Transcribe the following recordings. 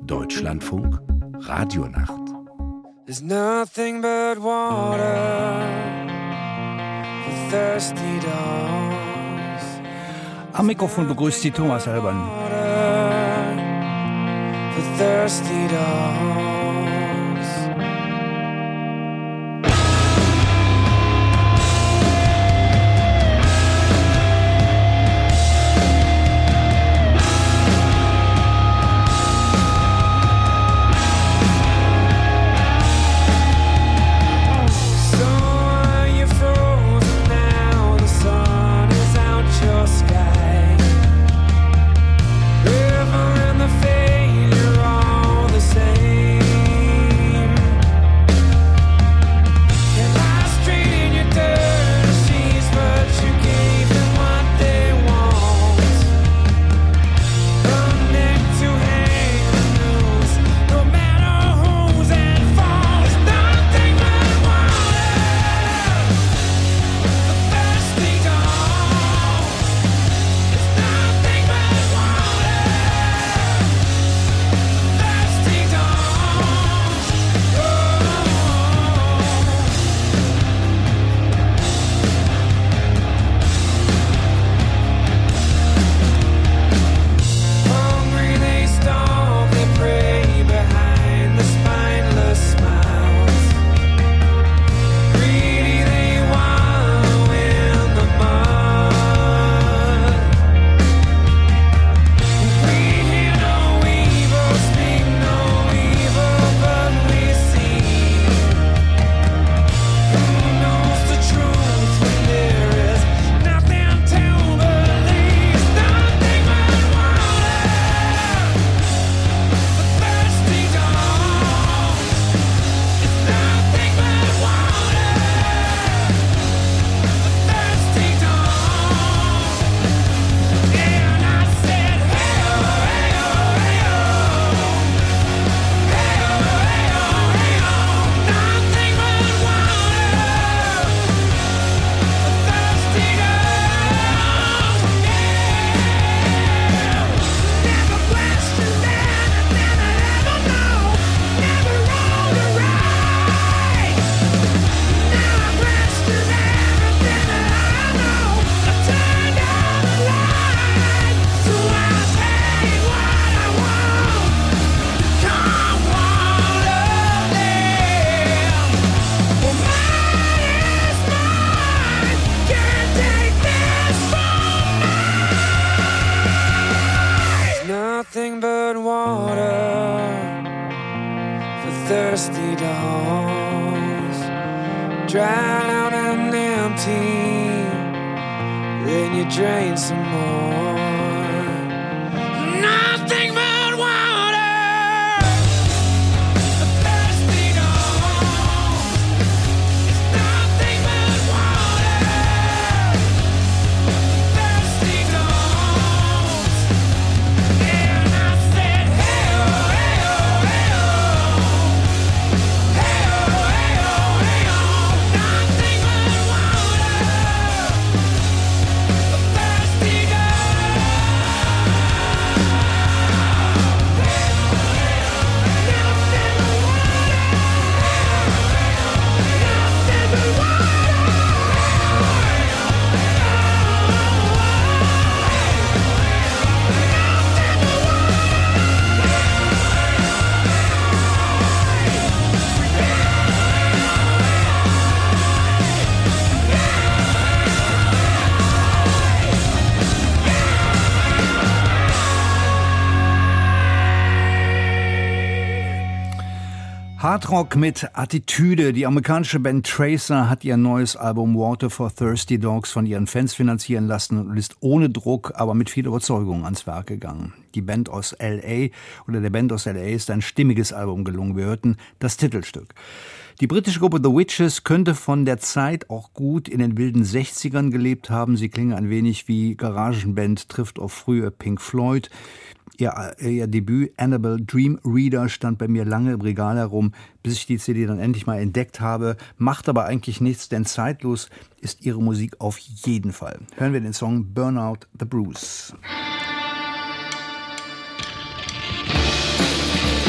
Deutschlandfunk Radionacht. There's nothing but water for thirsty dogs. Am Mikrofon begrüßt Sie Thomas Alban. Water for thirsty dogs. Hardrock mit Attitüde. Die amerikanische Band Tracer hat ihr neues Album Water for Thirsty Dogs von ihren Fans finanzieren lassen und ist ohne Druck, aber mit viel Überzeugung ans Werk gegangen. Die Band aus L.A. oder der Band aus L.A. ist ein stimmiges Album gelungen. Wir hörten das Titelstück. Die britische Gruppe The Witches könnte von der Zeit auch gut in den wilden 60ern gelebt haben. Sie klingen ein wenig wie Garagenband, trifft auf frühe Pink Floyd. Ihr Debüt Annabelle Dream Reader stand bei mir lange im Regal herum, bis ich die CD dann endlich mal entdeckt habe. Macht aber eigentlich nichts, denn zeitlos ist ihre Musik auf jeden Fall. Hören wir den Song Burnout the Bruce.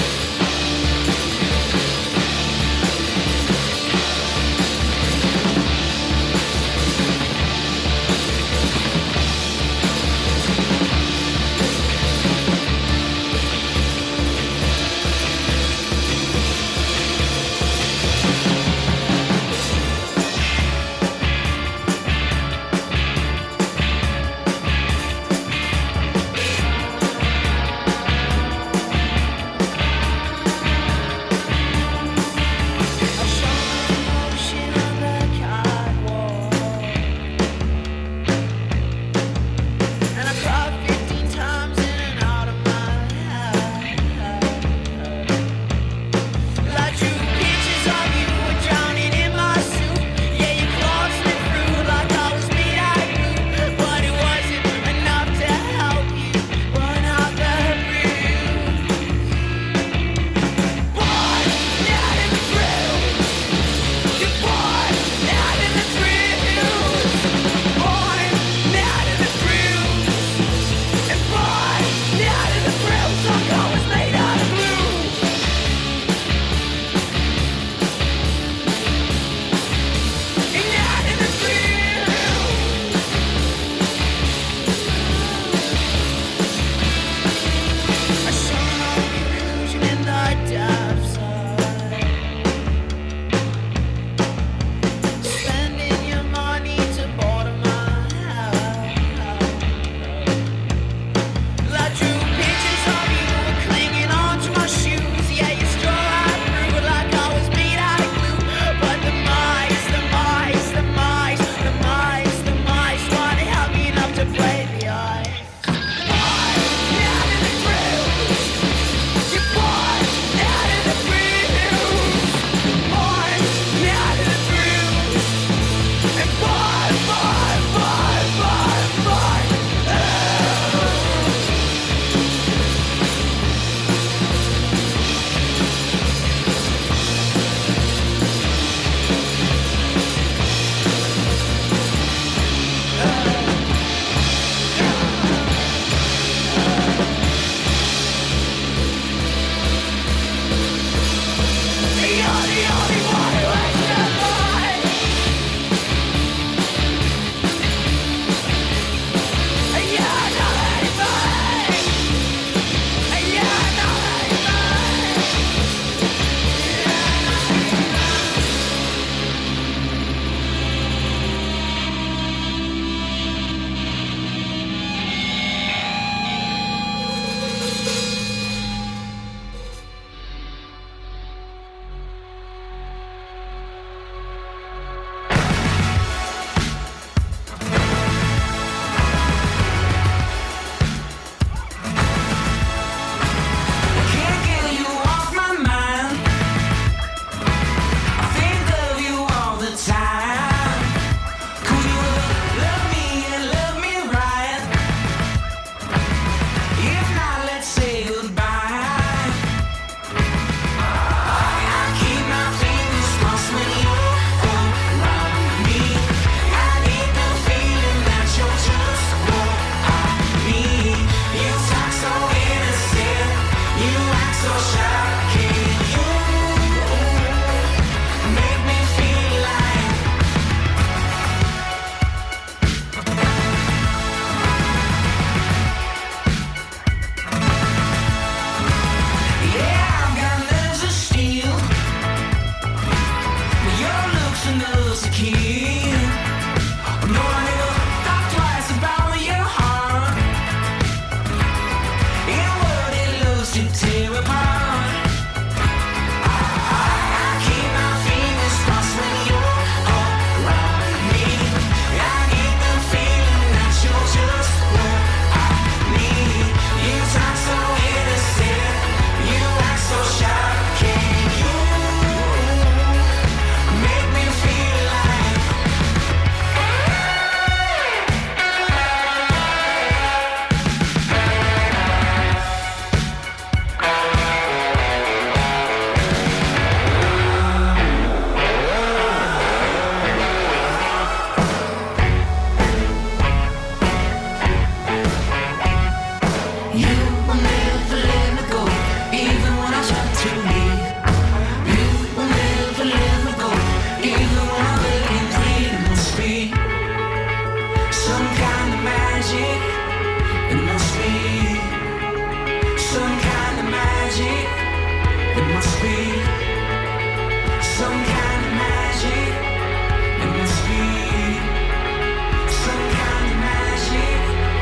must be some kind of magic. It must be some kind of magic.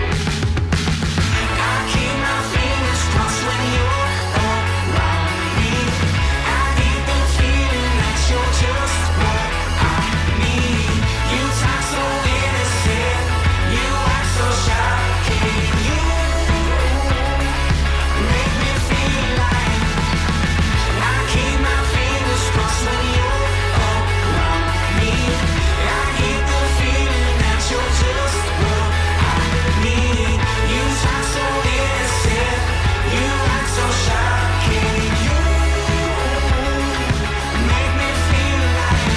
I keep my fingers crossed when you're around me. I get the feeling that you're just what I need. You talk so innocent, you act so shocking. You make me feel like I keep my fingers crossed when you're around me. I get the feeling that you're just what I need. You talk so innocent, you act so shocking. You make me feel like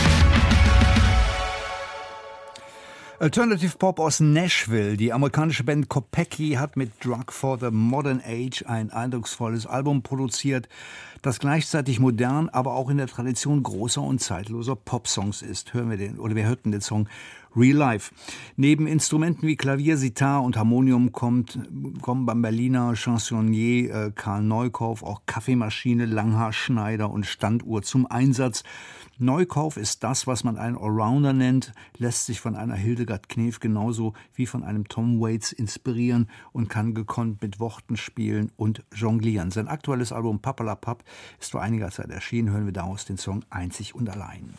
Alternative Pop aus Nashville. Die amerikanische Band Kopecky hat mit Drug for the Modern Age ein eindrucksvolles Album produziert, das gleichzeitig modern, aber auch in der Tradition großer und zeitloser Popsongs ist. Wir hörten den Song Real Life. Neben Instrumenten wie Klavier, Sitar und Harmonium kommen beim Berliner Chansonnier Karl Neukauf auch Kaffeemaschine, Langhaarschneider und Standuhr zum Einsatz. Neukauf ist das, was man einen Allrounder nennt, lässt sich von einer Hildegard Knef genauso wie von einem Tom Waits inspirieren und kann gekonnt mit Worten spielen und jonglieren. Sein aktuelles Album Papperlapapp ist vor einiger Zeit erschienen. Hören wir daraus den Song Einzig und allein.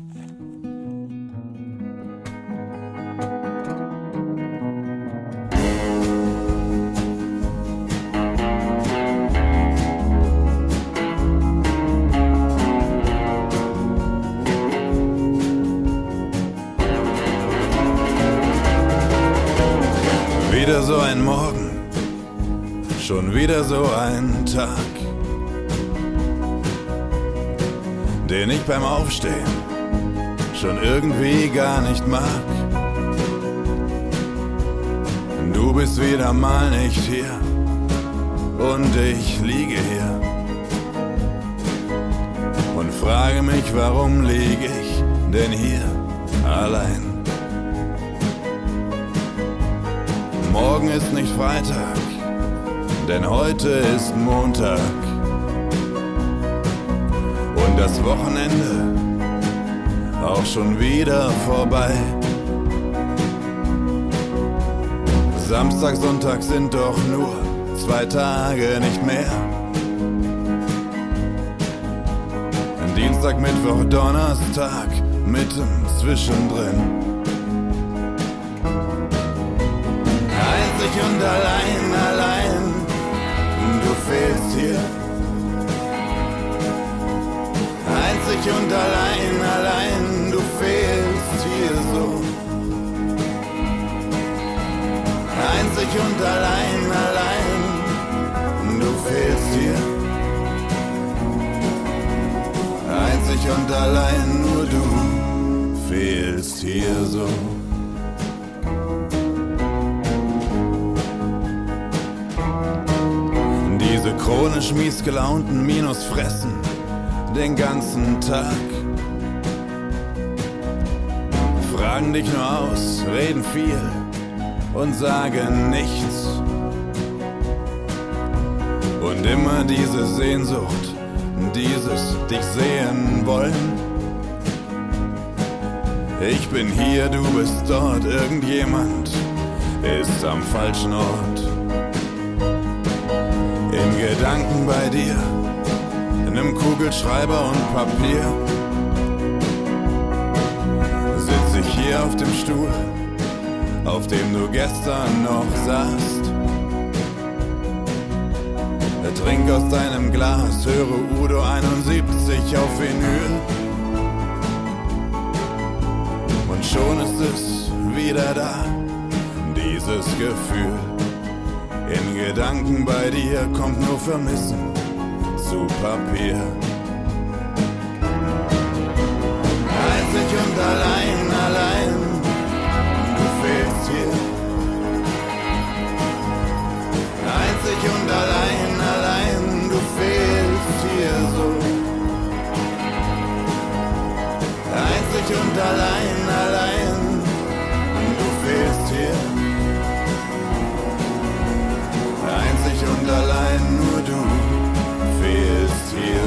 Wieder so ein Morgen, schon wieder so ein Tag, den ich beim Aufstehen schon irgendwie gar nicht mag. Du bist wieder mal nicht hier und ich liege hier und frage mich, warum liege ich denn hier allein? Morgen ist nicht Freitag, denn heute ist Montag. Und das Wochenende auch schon wieder vorbei. Samstag, Sonntag sind doch nur 2 Tage nicht mehr. Dienstag, Mittwoch, Donnerstag, mitten zwischendrin. Einzig und allein, du fehlst hier. Einzig und allein, du fehlst hier so. Einzig und allein, du fehlst hier. Einzig und allein, nur du fehlst hier so. Diese chronisch mies gelaunten Minusfressen den ganzen Tag. Fragen dich nur aus, reden viel und sagen nichts. Und immer diese Sehnsucht, dieses dich sehen wollen. Ich bin hier, du bist dort, irgendjemand ist am falschen Ort. In Gedanken bei dir, in einem Kugelschreiber und Papier, sitz ich hier auf dem Stuhl, auf dem du gestern noch saßt. Trink aus deinem Glas, höre Udo 71 auf Vinyl. Und schon ist es wieder da, dieses Gefühl. In Gedanken bei dir kommt nur Vermissen zu Papier. Einzig und allein, du fehlst hier. Einzig und allein, du fehlst hier so. Einzig und allein, du fehlst hier. Einzig und allein, nur du fehlst hier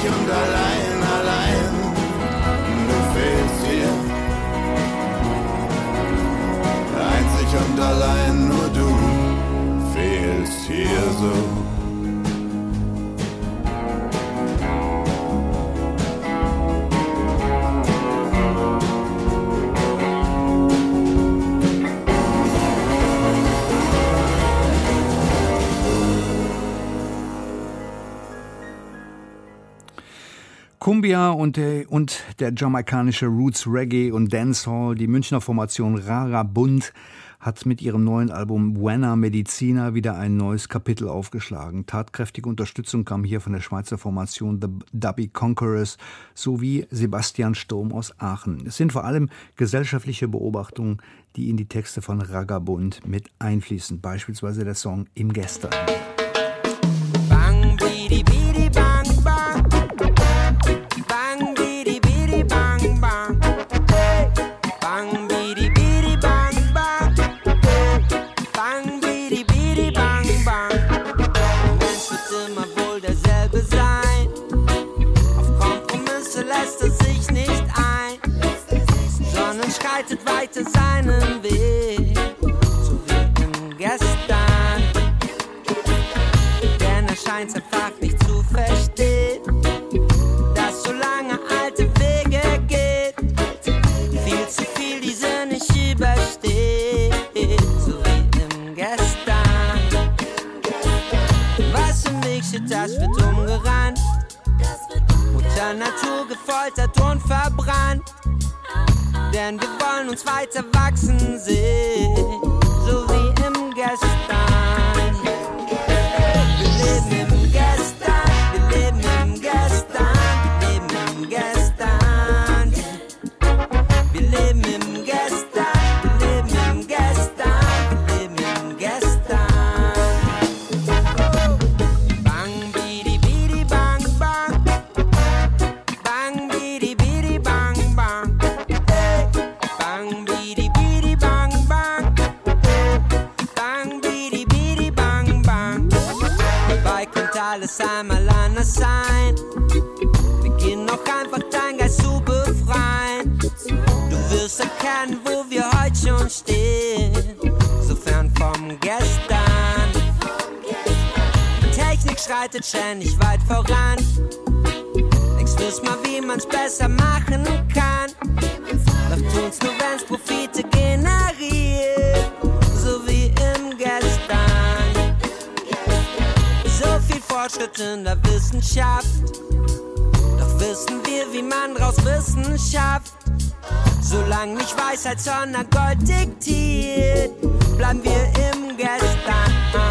und allein, allein. Du fehlst hier. Einzig und allein, nur du fehlst hier so. Cumbia und der jamaikanische Roots Reggae und Dancehall, die Münchner Formation Ragabund, hat mit ihrem neuen Album Buena Medicina wieder ein neues Kapitel aufgeschlagen. Tatkräftige Unterstützung kam hier von der Schweizer Formation The Dubby Conquerors sowie Sebastian Sturm aus Aachen. Es sind vor allem gesellschaftliche Beobachtungen, die in die Texte von Ragabund mit einfließen. Beispielsweise der Song Im Gestern. Bang, bidi, bidi, bang, bang. Bang, bidi, bidi, bang, bang. Bang, bidi, bidi, bang, bang. Bang, bidi, bidi, bang, bang. Der Mensch wird immer wohl derselbe sein. Auf Kompromisse lässt er sich nicht ein, sondern schreitet weiter seinen Weg, so wie im Gestern. Denn er scheint's einfach nicht zu verstehen, dass solange alte Wege geht, viel zu viel diese nicht übersteht, so wie im Gestern. Was im Weg steht, das wird umgerannt, Mutter Natur gefoltert und verbrannt, denn wir wollen uns weiter wachsen sehen, so wie im Gestern. Wir leben im Gestern, wir leben im Gestern, wir leben im Gestern. Wir leben im Gestern, wir leben im Gestern, wir leben im Gestern. Bang, bidi, bidi, bang, bang. Bang, bidi, bidi, bang, bang. Bang, bidi, bidi, bang, bang. Bang, bidi, bidi, bang, bang. Dabei könnte alles einmal anders sein. Beginn auch einfach dein Geist zu befreien. Du wirst erkennen, wo wir heute schon stehen, so fern vom Gestern. Die Technik schreitet ständig weit voran. Längst wissen wir, wie man's besser machen kann. Doch tun's nur, wenn's Profite generiert, so wie im Gestern. So viel Fortschritt in der Wissenschaft, doch wissen wir, wie man draus Wissen schafft. Solange nicht Weisheit, sondern Gold diktiert, bleiben wir im Gestern.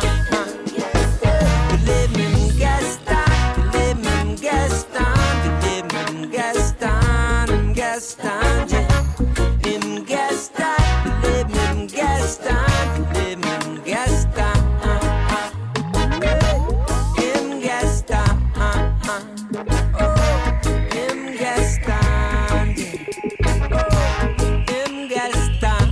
Wir leben im Gestern, wir leben im Gestern, wir leben im Gestern, im Gestern, yeah. Im Gestern, wir leben im Gestern, wir leben im Gestern. Im Gestern, im Gestern, im Gestern.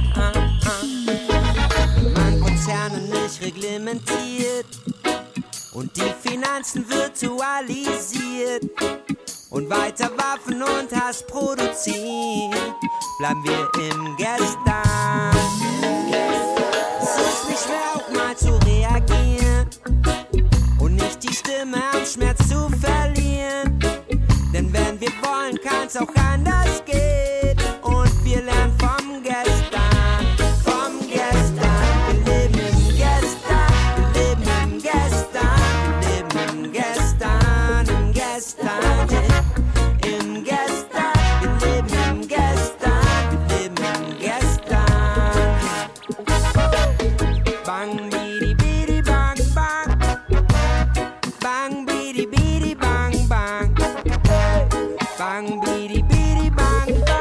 Wenn man Konzerne nicht reglementiert und die Finanzen virtualisiert und weiter Waffen und Hass produziert, bleiben wir im Gestern. Es ist nicht schwer, auch mal zu reagieren und nicht die Stimme am Schmerz zu verlieren. Denn wenn wir wollen, kann's auch anders gehen. Und wir lernen vom Gestern, vom Gestern. Wir leben im Gestern, wir leben im Gestern, wir leben im Gestern, im Gestern, yeah. Im Gestern, wir leben im Gestern, wir leben im Gestern. Bang, bidi, bidi, bang, bang. Bang, bidi, bidi, bang, bang. Bang, bidi, bidi, bang, bang.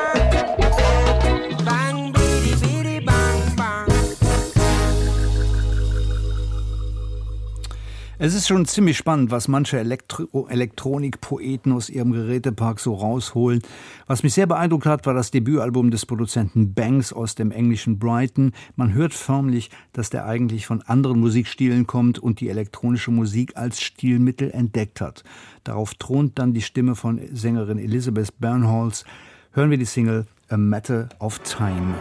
Es ist schon ziemlich spannend, was manche Elektronikpoeten aus ihrem Gerätepark so rausholen. Was mich sehr beeindruckt hat, war das Debütalbum des Produzenten Banks aus dem englischen Brighton. Man hört förmlich, dass der eigentlich von anderen Musikstilen kommt und die elektronische Musik als Stilmittel entdeckt hat. Darauf thront dann die Stimme von Sängerin Elizabeth Bernholz. Hören wir die Single A Matter of Time.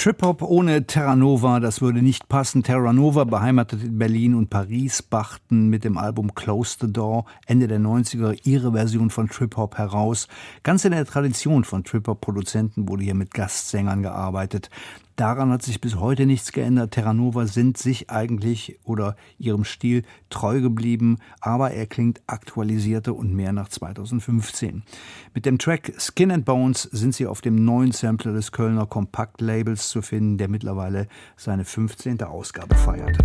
Trip-Hop ohne Terra Nova, das würde nicht passen. Terra Nova, beheimatet in Berlin und Paris, brachten mit dem Album Close the Door Ende der 90er ihre Version von Trip-Hop heraus. Ganz in der Tradition von Trip-Hop-Produzenten wurde hier mit Gastsängern gearbeitet. Daran hat sich bis heute nichts geändert. Terra Nova sind sich eigentlich oder ihrem Stil treu geblieben, aber er klingt aktualisierter und mehr nach 2015. Mit dem Track Skin and Bones sind sie auf dem neuen Sampler des Kölner Kompakt-Labels zu finden, der mittlerweile seine 15. Ausgabe feiert.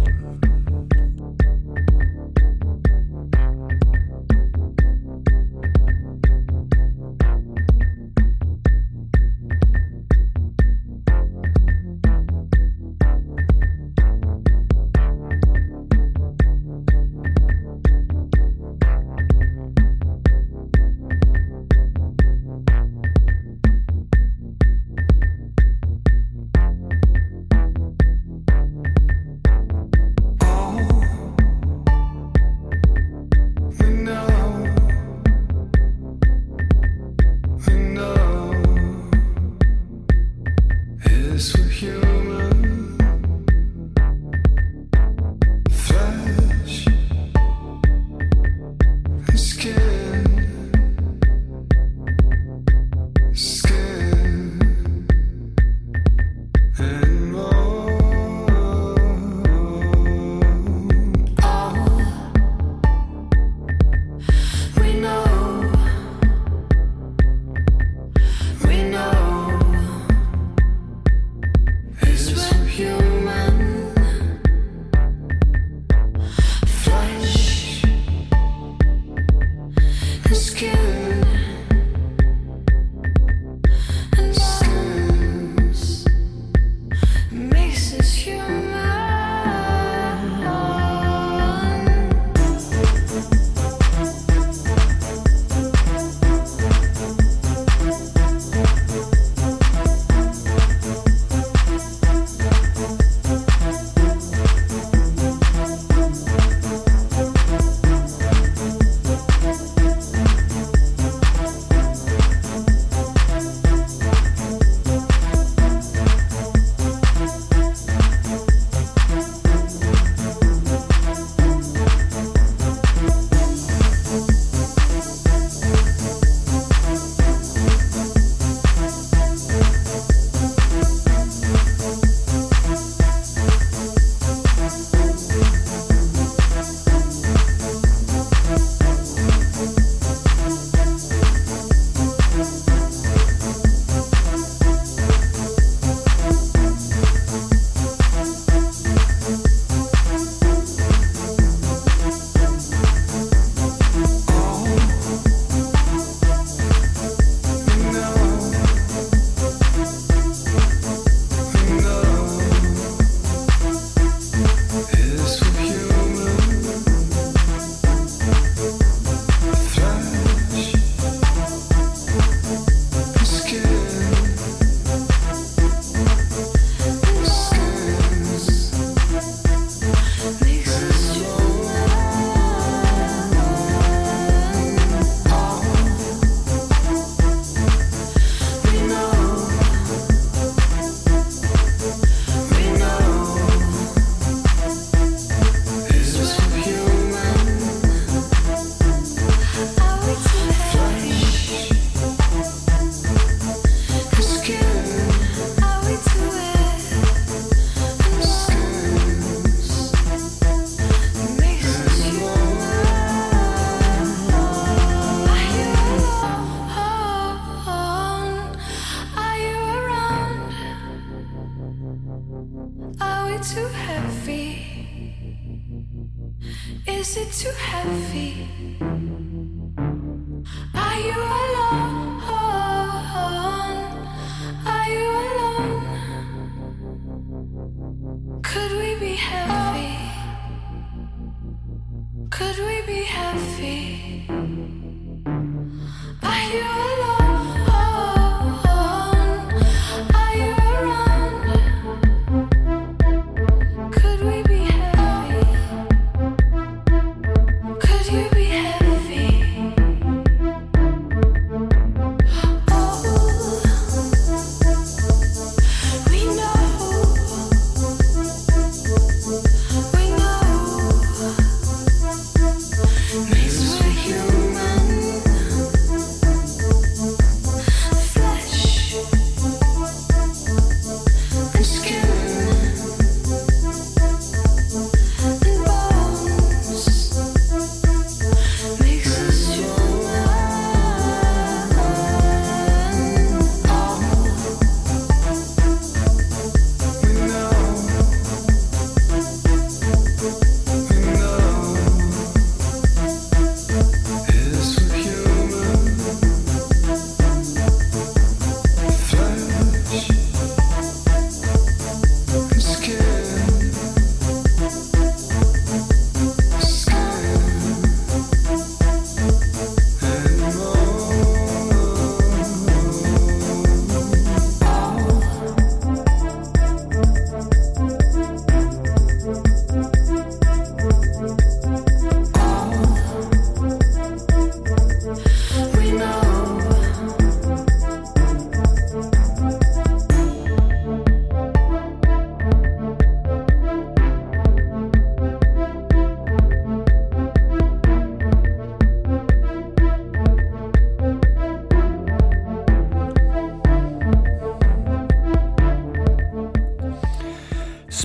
We know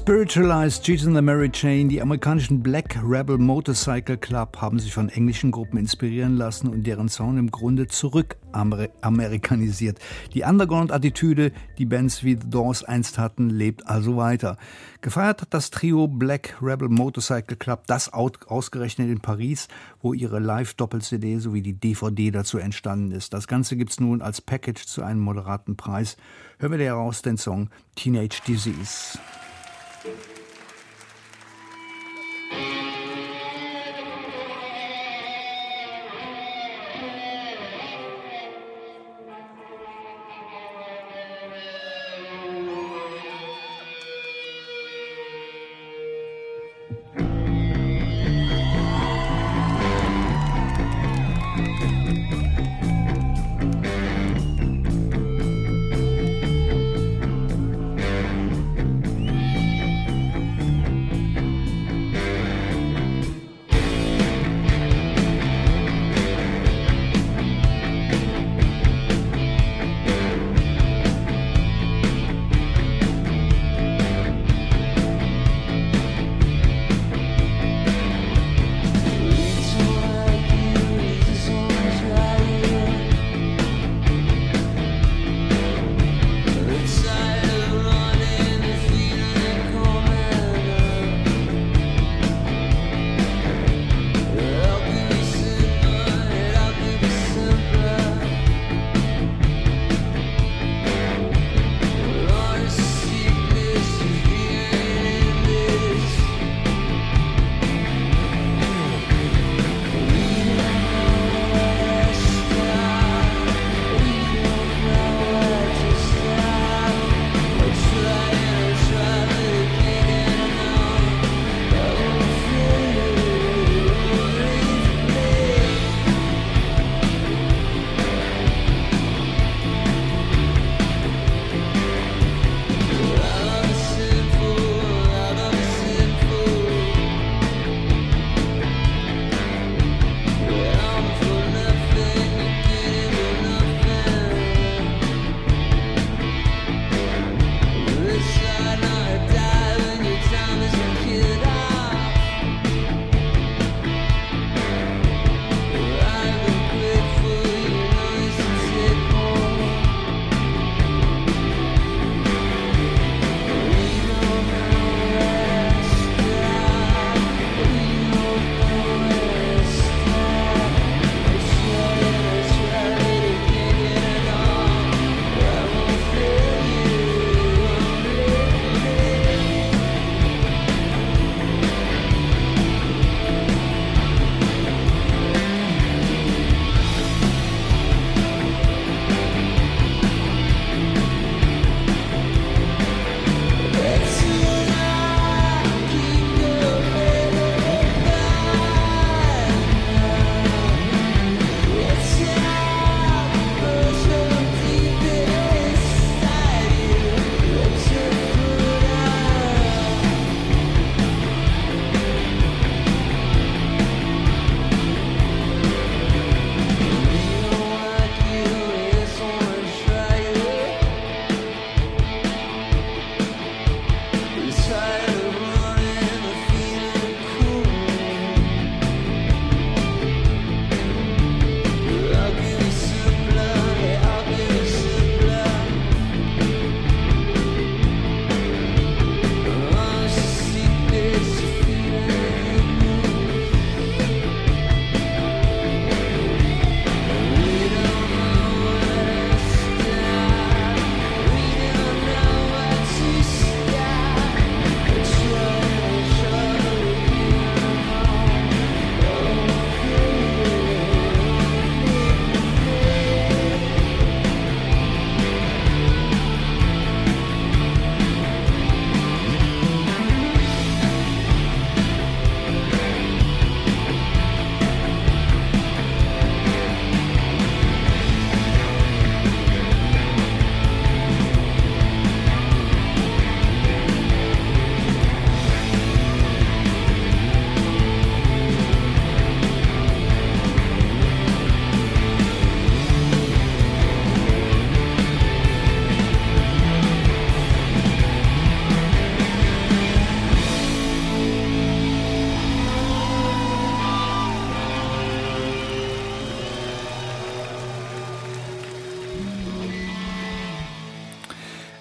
Spiritualized, Jesus and the Mary Chain, die amerikanischen Black Rebel Motorcycle Club haben sich von englischen Gruppen inspirieren lassen und deren Sound im Grunde zurück-amerikanisiert. Die Underground-Attitüde, die Bands wie The Doors einst hatten, lebt also weiter. Gefeiert hat das Trio Black Rebel Motorcycle Club das ausgerechnet in Paris, wo ihre Live-Doppel-CD sowie die DVD dazu entstanden ist. Das Ganze gibt's nun als Package zu einem moderaten Preis. Hören wir heraus den Song Teenage Disease.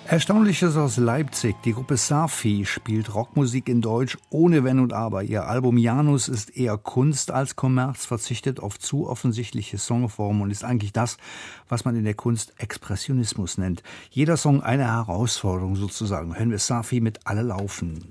Erstaunliches aus Leipzig. Die Gruppe Safi spielt Rockmusik in Deutsch ohne Wenn und Aber. Ihr Album Janus ist eher Kunst als Kommerz, verzichtet auf zu offensichtliche Songformen und ist eigentlich das, was man in der Kunst Expressionismus nennt. Jeder Song eine Herausforderung sozusagen. Hören wir Safi mit Alle laufen.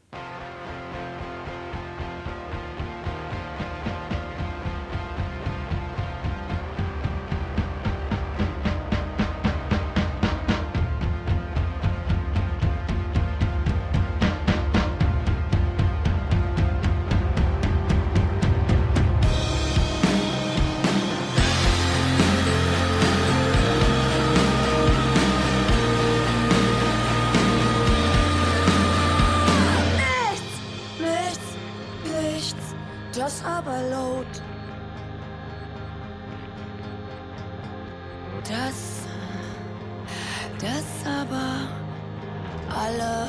Das aber laut. Das aber alle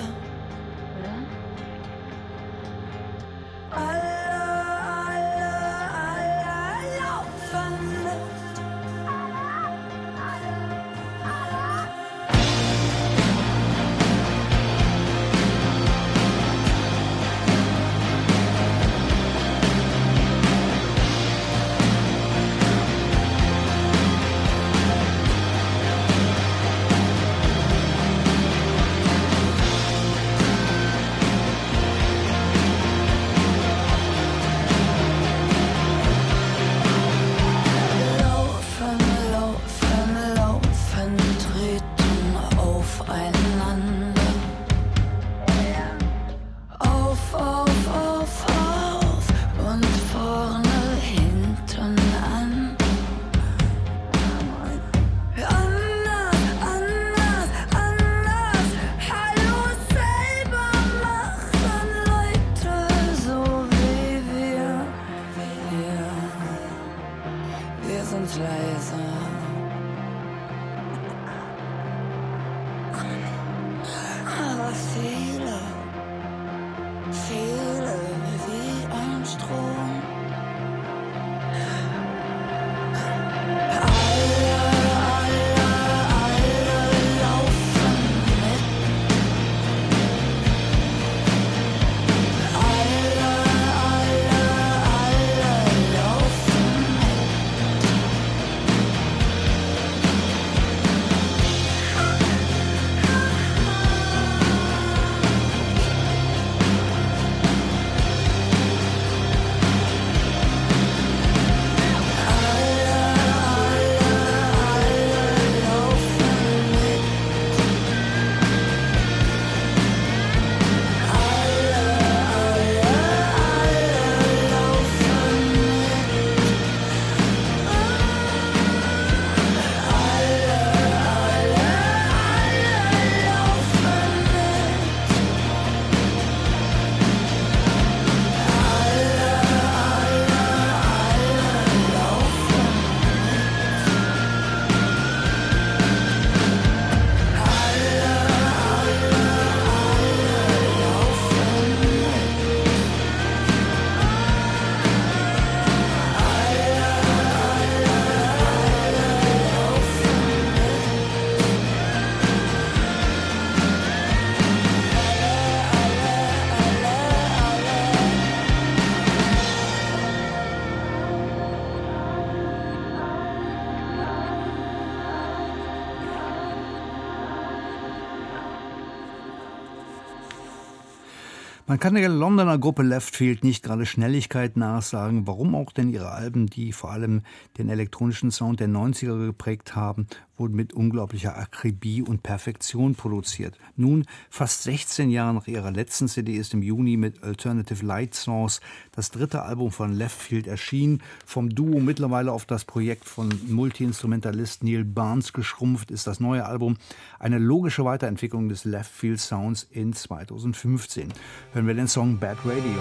laufen mit. Man kann der Londoner Gruppe Leftfield nicht gerade Schnelligkeit nachsagen, warum auch, denn ihre Alben, die vor allem den elektronischen Sound der 90er geprägt haben, wurden mit unglaublicher Akribie und Perfektion produziert. Nun, fast 16 Jahre nach ihrer letzten CD, ist im Juni mit Alternative Light Source das dritte Album von Leftfield erschienen. Vom Duo mittlerweile auf das Projekt von Multi-Instrumentalist Neil Barnes geschrumpft, ist das neue Album eine logische Weiterentwicklung des Leftfield Sounds in 2015. Hören wir den Song Bad Radio.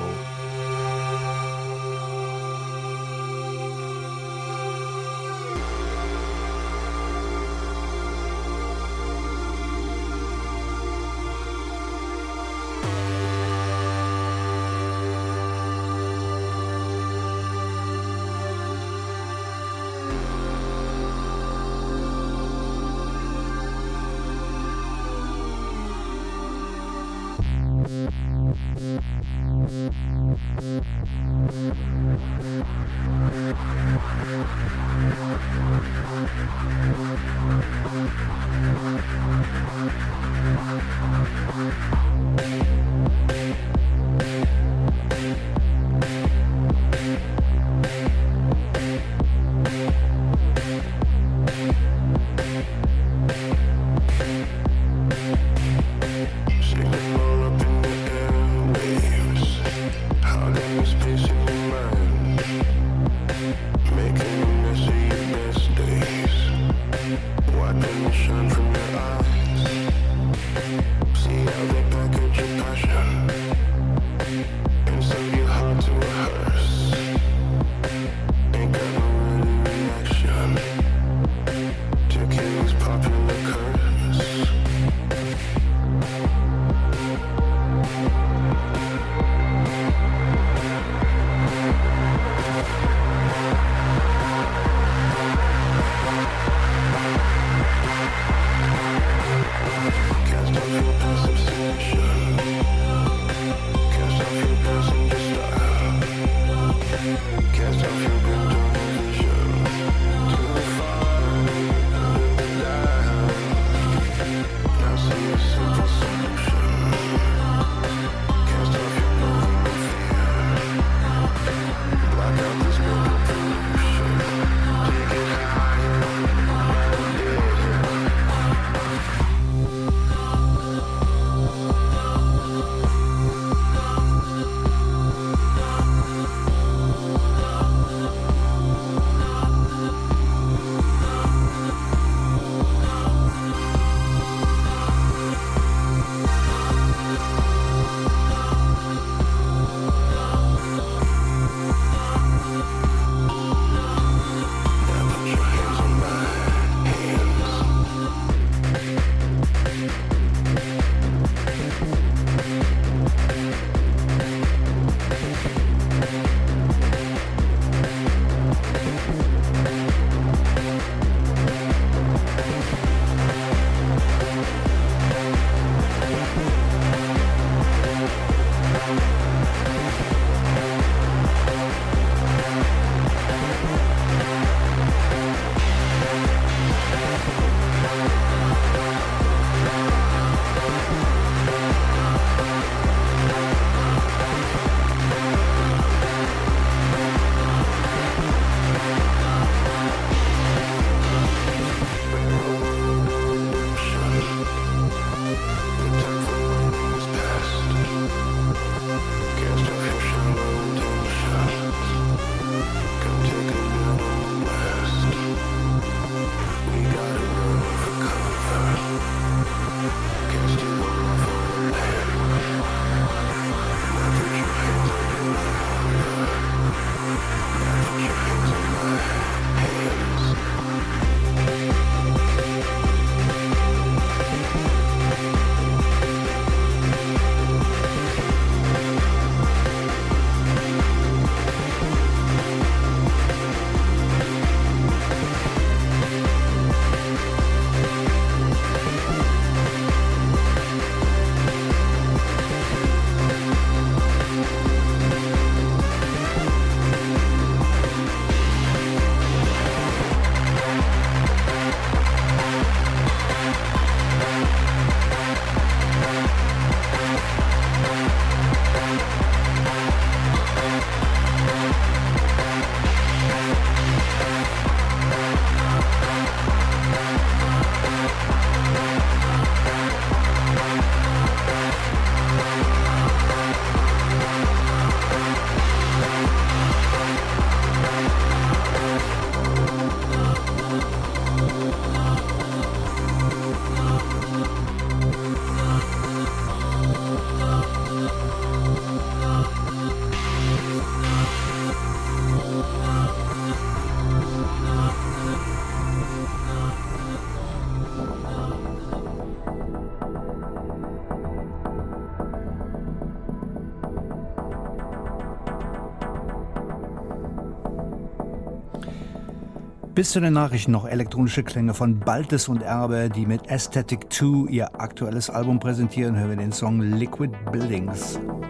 Bis zu den Nachrichten noch elektronische Klänge von Baltes und Erbe, die mit Aesthetic 2 ihr aktuelles Album präsentieren, hören wir den Song Liquid Buildings.